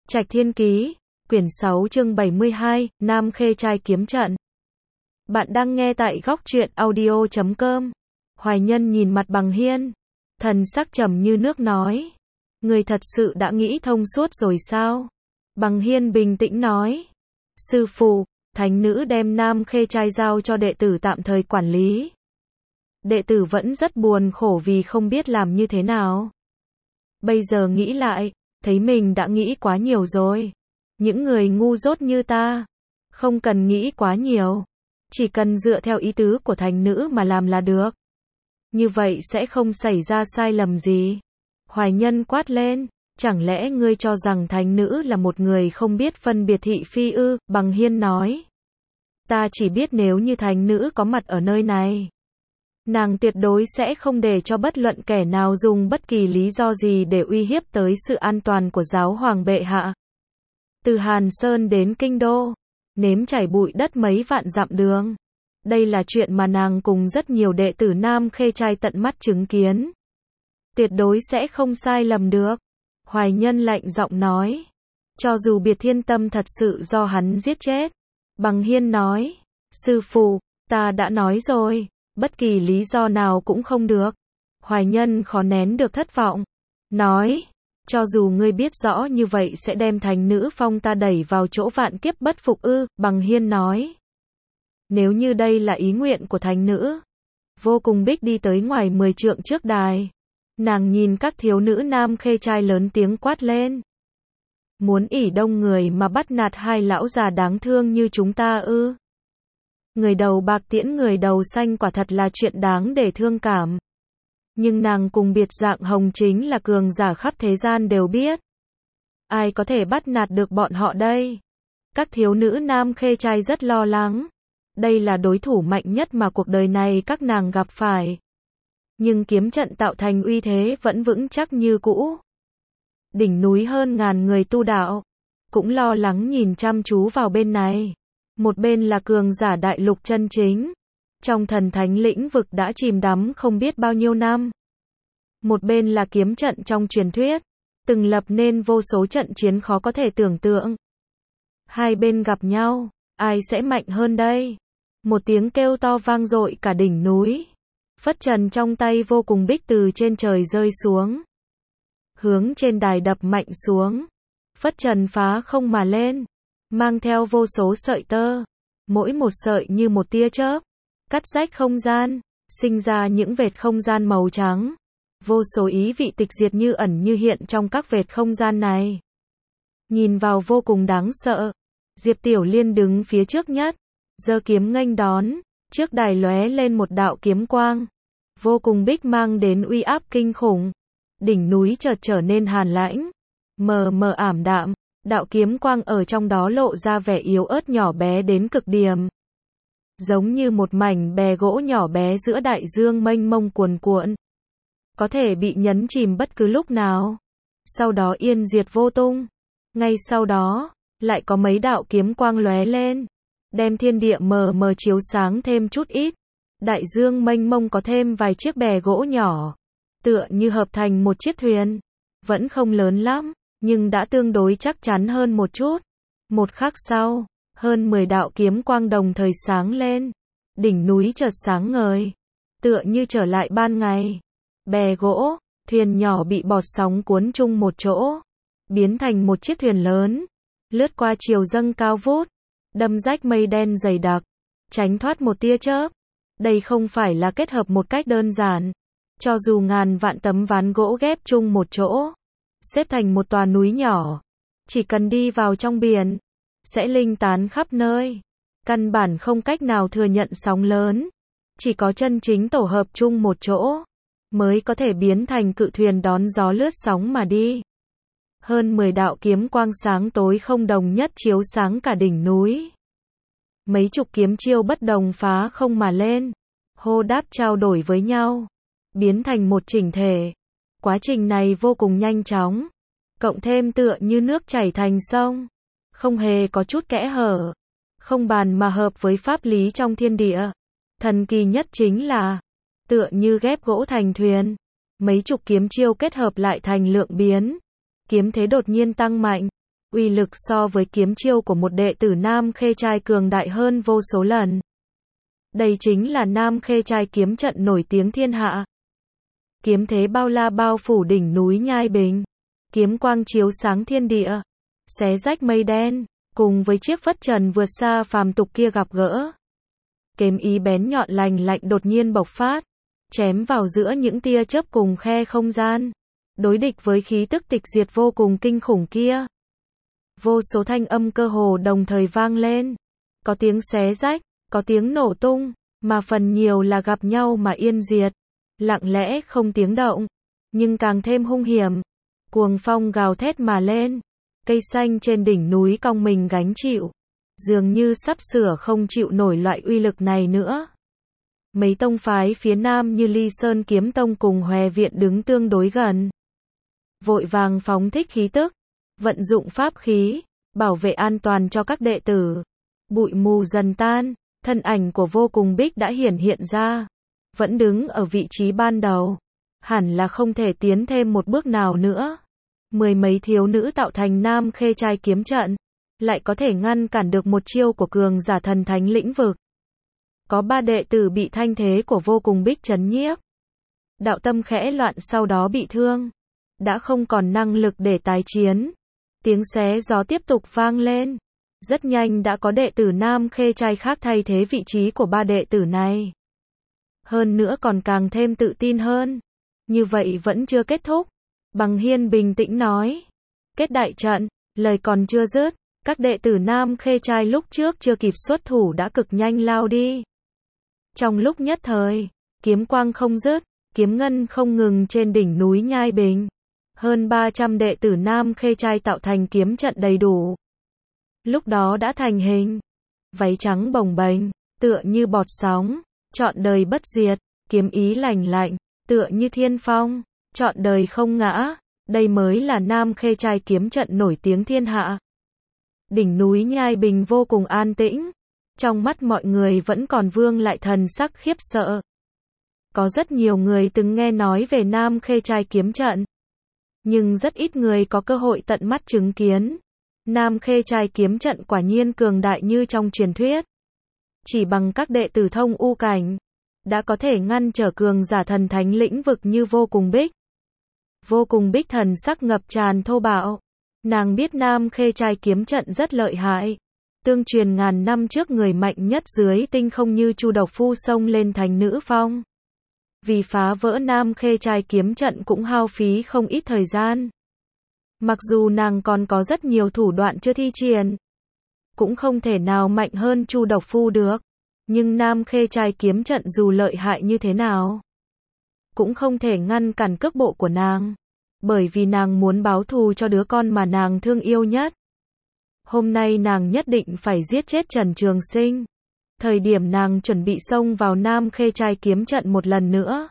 Trạch Thiên Ký, quyển 6 chương 72, Nam Khê Trai kiếm trận. Bạn đang nghe tại góc truyện audio.com. Hoài Nhân nhìn mặt Bằng Hiên, thần sắc trầm như nước nói. Người thật sự đã nghĩ thông suốt rồi sao? Bằng Hiên bình tĩnh nói. Sư phụ, thánh nữ đem Nam Khê Trai giao cho đệ tử tạm thời quản lý. Đệ tử vẫn rất buồn khổ vì không biết làm như thế nào. Bây giờ nghĩ lại, thấy mình đã nghĩ quá nhiều rồi. Những người ngu dốt như ta, không cần nghĩ quá nhiều. Chỉ cần dựa theo ý tứ của thánh nữ mà làm là được. Như vậy sẽ không xảy ra sai lầm gì. Hoài Nhân quát lên, chẳng lẽ ngươi cho rằng thánh nữ là một người không biết phân biệt thị phi ư? Bằng Hiên nói. Ta chỉ biết nếu như thánh nữ có mặt ở nơi này, nàng tuyệt đối sẽ không để cho bất luận kẻ nào dùng bất kỳ lý do gì để uy hiếp tới sự an toàn của giáo hoàng bệ hạ. Từ Hàn Sơn đến Kinh Đô, nếm trải bụi đất mấy vạn dặm đường. Đây là chuyện mà nàng cùng rất nhiều đệ tử Nam Khê Trai tận mắt chứng kiến. Tuyệt đối sẽ không sai lầm được. Hoài Nhân lạnh giọng nói. Cho dù Biệt Thiên Tâm thật sự do hắn giết chết. Bằng Hiên nói. Sư phụ, ta đã nói rồi. Bất kỳ lý do nào cũng không được. Hoài Nhân khó nén được thất vọng. Nói. Cho dù ngươi biết rõ như vậy sẽ đem thánh nữ phong ta đẩy vào chỗ vạn kiếp bất phục ư? Bằng Hiên nói. Nếu như đây là ý nguyện của thánh nữ. Vô Cùng Bích đi tới ngoài 10 trượng trước đài. Nàng nhìn các thiếu nữ Nam Khê Trai lớn tiếng quát lên. Muốn ỷ đông người mà bắt nạt hai lão già đáng thương như chúng ta ư? Người đầu bạc tiễn người đầu xanh quả thật là chuyện đáng để thương cảm. Nhưng nàng cùng Biệt Dạng Hồng chính là cường giả khắp thế gian đều biết. Ai có thể bắt nạt được bọn họ đây? Các thiếu nữ Nam Khê Trai rất lo lắng. Đây là đối thủ mạnh nhất mà cuộc đời này các nàng gặp phải. Nhưng kiếm trận tạo thành uy thế vẫn vững chắc như cũ. Đỉnh núi hơn ngàn người tu đạo, cũng lo lắng nhìn chăm chú vào bên này. Một bên là cường giả đại lục chân chính, trong thần thánh lĩnh vực đã chìm đắm không biết bao nhiêu năm. Một bên là kiếm trận trong truyền thuyết, từng lập nên vô số trận chiến khó có thể tưởng tượng. Hai bên gặp nhau, ai sẽ mạnh hơn đây? Một tiếng kêu to vang dội cả đỉnh núi. Phất trần trong tay Vô Cùng Bích từ trên trời rơi xuống, hướng trên đài đập mạnh xuống. Phất trần phá không mà lên, mang theo vô số sợi tơ, mỗi một sợi như một tia chớp, cắt rách không gian, sinh ra những vệt không gian màu trắng. Vô số ý vị tịch diệt như ẩn như hiện trong các vệt không gian này. Nhìn vào vô cùng đáng sợ. Diệp Tiểu Liên đứng phía trước nhất, giơ kiếm nghênh đón, trước đài lóe lên một đạo kiếm quang. Vô Cùng Bích mang đến uy áp kinh khủng. Đỉnh núi chợt trở nên hàn lãnh, mờ mờ ảm đạm, đạo kiếm quang ở trong đó lộ ra vẻ yếu ớt nhỏ bé đến cực điểm. Giống như một mảnh bè gỗ nhỏ bé giữa đại dương mênh mông cuồn cuộn. Có thể bị nhấn chìm bất cứ lúc nào. Sau đó yên diệt vô tung. Ngay sau đó, lại có mấy đạo kiếm quang lóe lên, đem thiên địa mờ mờ chiếu sáng thêm chút ít. Đại dương mênh mông có thêm vài chiếc bè gỗ nhỏ, tựa như hợp thành một chiếc thuyền. Vẫn không lớn lắm, nhưng đã tương đối chắc chắn hơn một chút. Một khắc sau, hơn 10 đạo kiếm quang đồng thời sáng lên. Đỉnh núi chợt sáng ngời, tựa như trở lại ban ngày. Bè gỗ, thuyền nhỏ bị bọt sóng cuốn chung một chỗ, biến thành một chiếc thuyền lớn, lướt qua chiều dâng cao vút, đâm rách mây đen dày đặc, tránh thoát một tia chớp. Đây không phải là kết hợp một cách đơn giản. Cho dù ngàn vạn tấm ván gỗ ghép chung một chỗ, xếp thành một tòa núi nhỏ, chỉ cần đi vào trong biển, sẽ linh tán khắp nơi. Căn bản không cách nào thừa nhận sóng lớn. Chỉ có chân chính tổ hợp chung một chỗ, mới có thể biến thành cự thuyền đón gió lướt sóng mà đi. Hơn 10 đạo kiếm quang sáng tối không đồng nhất chiếu sáng cả đỉnh núi. Mấy chục kiếm chiêu bất đồng phá không mà lên, hô đáp trao đổi với nhau, biến thành một chỉnh thể. Quá trình này vô cùng nhanh chóng, cộng thêm tựa như nước chảy thành sông, không hề có chút kẽ hở, không bàn mà hợp với pháp lý trong thiên địa. Thần kỳ nhất chính là, tựa như ghép gỗ thành thuyền, mấy chục kiếm chiêu kết hợp lại thành lượng biến, kiếm thế đột nhiên tăng mạnh, uy lực so với kiếm chiêu của một đệ tử Nam Khê Trai cường đại hơn vô số lần. Đây chính là Nam Khê Trai kiếm trận nổi tiếng thiên hạ. Kiếm thế bao la bao phủ đỉnh núi Nhai Bình, kiếm quang chiếu sáng thiên địa, xé rách mây đen, cùng với chiếc phất trần vượt xa phàm tục kia gặp gỡ. Kiếm ý bén nhọn lành lạnh đột nhiên bộc phát, chém vào giữa những tia chớp cùng khe không gian, đối địch với khí tức tịch diệt vô cùng kinh khủng kia. Vô số thanh âm cơ hồ đồng thời vang lên, có tiếng xé rách, có tiếng nổ tung, mà phần nhiều là gặp nhau mà yên diệt, lặng lẽ không tiếng động, nhưng càng thêm hung hiểm. Cuồng phong gào thét mà lên, cây xanh trên đỉnh núi cong mình gánh chịu, dường như sắp sửa không chịu nổi loại uy lực này nữa. Mấy tông phái phía nam như Ly Sơn Kiếm Tông cùng Hòe Viện đứng tương đối gần, vội vàng phóng thích khí tức, vận dụng pháp khí, bảo vệ an toàn cho các đệ tử. Bụi mù dần tan, thân ảnh của Vô Cùng Bích đã hiển hiện ra, vẫn đứng ở vị trí ban đầu, hẳn là không thể tiến thêm một bước nào nữa. Mười mấy thiếu nữ tạo thành Nam Khê Trai kiếm trận, lại có thể ngăn cản được một chiêu của cường giả thần thánh lĩnh vực. Có 3 đệ tử bị thanh thế của Vô Cùng Bích chấn nhiếp. Đạo tâm khẽ loạn sau đó bị thương, đã không còn năng lực để tái chiến. Tiếng xé gió tiếp tục vang lên. Rất nhanh đã có đệ tử Nam Khê Trai khác thay thế vị trí của 3 đệ tử này. Hơn nữa còn càng thêm tự tin hơn. Như vậy vẫn chưa kết thúc. Bằng Hiên bình tĩnh nói. Kết đại trận, lời còn chưa dứt, các đệ tử Nam Khê Trai lúc trước chưa kịp xuất thủ đã cực nhanh lao đi. Trong lúc nhất thời, kiếm quang không dứt, kiếm ngân không ngừng trên đỉnh núi Nhai Bình. Hơn 300 đệ tử Nam Khê Trai tạo thành kiếm trận đầy đủ. Lúc đó đã thành hình. Váy trắng bồng bềnh, tựa như bọt sóng, trọn đời bất diệt, kiếm ý lành lạnh, tựa như thiên phong, trọn đời không ngã. Đây mới là Nam Khê Trai kiếm trận nổi tiếng thiên hạ. Đỉnh núi Nhai Bình vô cùng an tĩnh. Trong mắt mọi người vẫn còn vương lại thần sắc khiếp sợ. Có rất nhiều người từng nghe nói về Nam Khê Trai kiếm trận, nhưng rất ít người có cơ hội tận mắt chứng kiến. Nam Khê Trai kiếm trận quả nhiên cường đại như trong truyền thuyết. Chỉ bằng các đệ tử thông u cảnh, đã có thể ngăn trở cường giả thần thánh lĩnh vực như Vô Cùng Bích. Vô Cùng Bích thần sắc ngập tràn thô bạo. Nàng biết Nam Khê Trai kiếm trận rất lợi hại. Tương truyền ngàn năm trước người mạnh nhất dưới tinh không như Chu Độc Phu xông lên thành nữ phong. Vì phá vỡ Nam Khê Trai kiếm trận cũng hao phí không ít thời gian. Mặc dù nàng còn có rất nhiều thủ đoạn chưa thi triển, cũng không thể nào mạnh hơn Chu Độc Phu được. Nhưng Nam Khê Trai kiếm trận dù lợi hại như thế nào, cũng không thể ngăn cản cước bộ của nàng. Bởi vì nàng muốn báo thù cho đứa con mà nàng thương yêu nhất. Hôm nay nàng nhất định phải giết chết Trần Trường Sinh. Thời điểm nàng chuẩn bị xông vào Nam Khê Trai kiếm trận một lần nữa,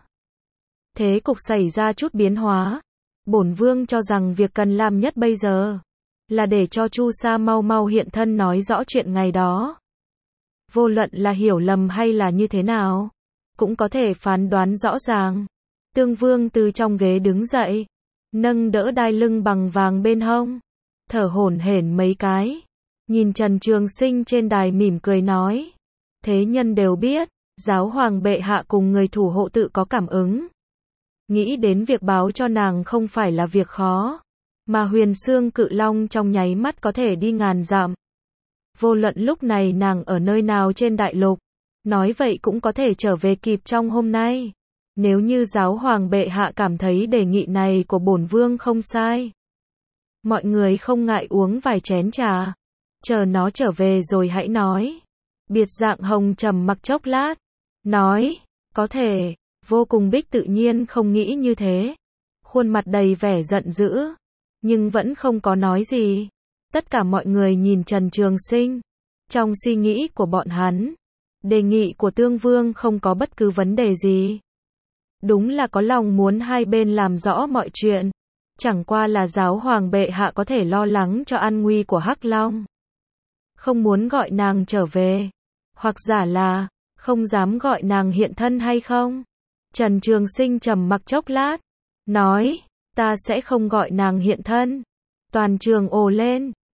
thế cục xảy ra chút biến hóa. Bổn vương cho rằng việc cần làm nhất bây giờ là để cho Chu Sa mau mau hiện thân nói rõ chuyện ngày đó. Vô luận là hiểu lầm hay là như thế nào, cũng có thể phán đoán rõ ràng. Tương Vương từ trong ghế đứng dậy, nâng đỡ đai lưng bằng vàng bên hông, thở hổn hển mấy cái, nhìn Trần Trường Sinh trên đài mỉm cười nói: thế nhân đều biết, giáo hoàng bệ hạ cùng người thủ hộ tự có cảm ứng. Nghĩ đến việc báo cho nàng không phải là việc khó, mà Huyền Xương Cự Long trong nháy mắt có thể đi ngàn dặm. Vô luận lúc này nàng ở nơi nào trên đại lục, nói vậy cũng có thể trở về kịp trong hôm nay. Nếu như giáo hoàng bệ hạ cảm thấy đề nghị này của bổn vương không sai, mọi người không ngại uống vài chén trà, chờ nó trở về rồi hãy nói. Biệt Dạng Hồng trầm mặc chốc lát, nói: có thể. Vô Cùng Bích tự nhiên không nghĩ như thế, khuôn mặt đầy vẻ giận dữ, nhưng vẫn không có nói gì. Tất cả mọi người nhìn Trần Trường Sinh. Trong suy nghĩ của bọn hắn, đề nghị của Tương Vương không có bất cứ vấn đề gì. Đúng là có lòng muốn hai bên làm rõ mọi chuyện. Chẳng qua là giáo hoàng bệ hạ có thể lo lắng cho an nguy của Hắc Long, không muốn gọi nàng trở về, hoặc giả là không dám gọi nàng hiện thân hay không. Trần Trường Sinh trầm mặc chốc lát, nói: ta sẽ không gọi nàng hiện thân. Toàn trường ồ lên,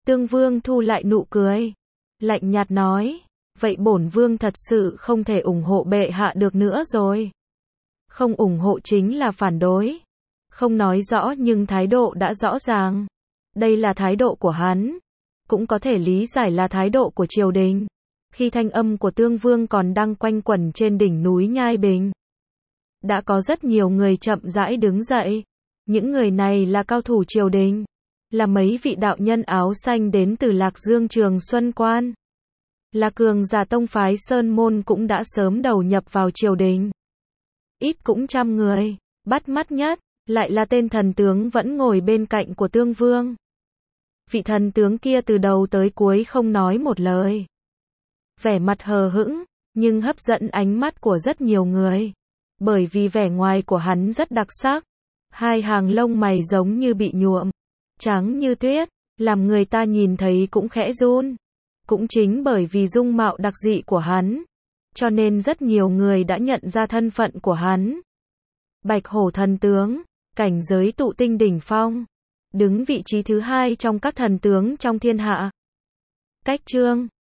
Tương Vương thu lại nụ cười, lạnh nhạt nói, vậy bổn vương thật sự không thể ủng hộ bệ hạ được nữa rồi. Không ủng hộ chính là phản đối. Không nói rõ nhưng thái độ đã rõ ràng. Đây là thái độ của hắn. Cũng có thể lý giải là thái độ của triều đình. Khi thanh âm của Tương Vương còn đang quanh quẩn trên đỉnh núi Nhai Bình, đã có rất nhiều người chậm rãi đứng dậy. Những người này là cao thủ triều đình, là mấy vị đạo nhân áo xanh đến từ Lạc Dương Trường Xuân Quan, là cường giả tông phái Sơn Môn cũng đã sớm đầu nhập vào triều đình. Ít cũng trăm người, bắt mắt nhất, lại là tên thần tướng vẫn ngồi bên cạnh của Tương Vương. Vị thần tướng kia từ đầu tới cuối không nói một lời. Vẻ mặt hờ hững, nhưng hấp dẫn ánh mắt của rất nhiều người. Bởi vì vẻ ngoài của hắn rất đặc sắc. Hai hàng lông mày giống như bị nhuộm, trắng như tuyết, làm người ta nhìn thấy cũng khẽ run. Cũng chính bởi vì dung mạo đặc dị của hắn, cho nên rất nhiều người đã nhận ra thân phận của hắn. Bạch Hổ thần tướng, cảnh giới tụ tinh đỉnh phong, đứng vị trí thứ 2 trong các thần tướng trong thiên hạ. Cách chương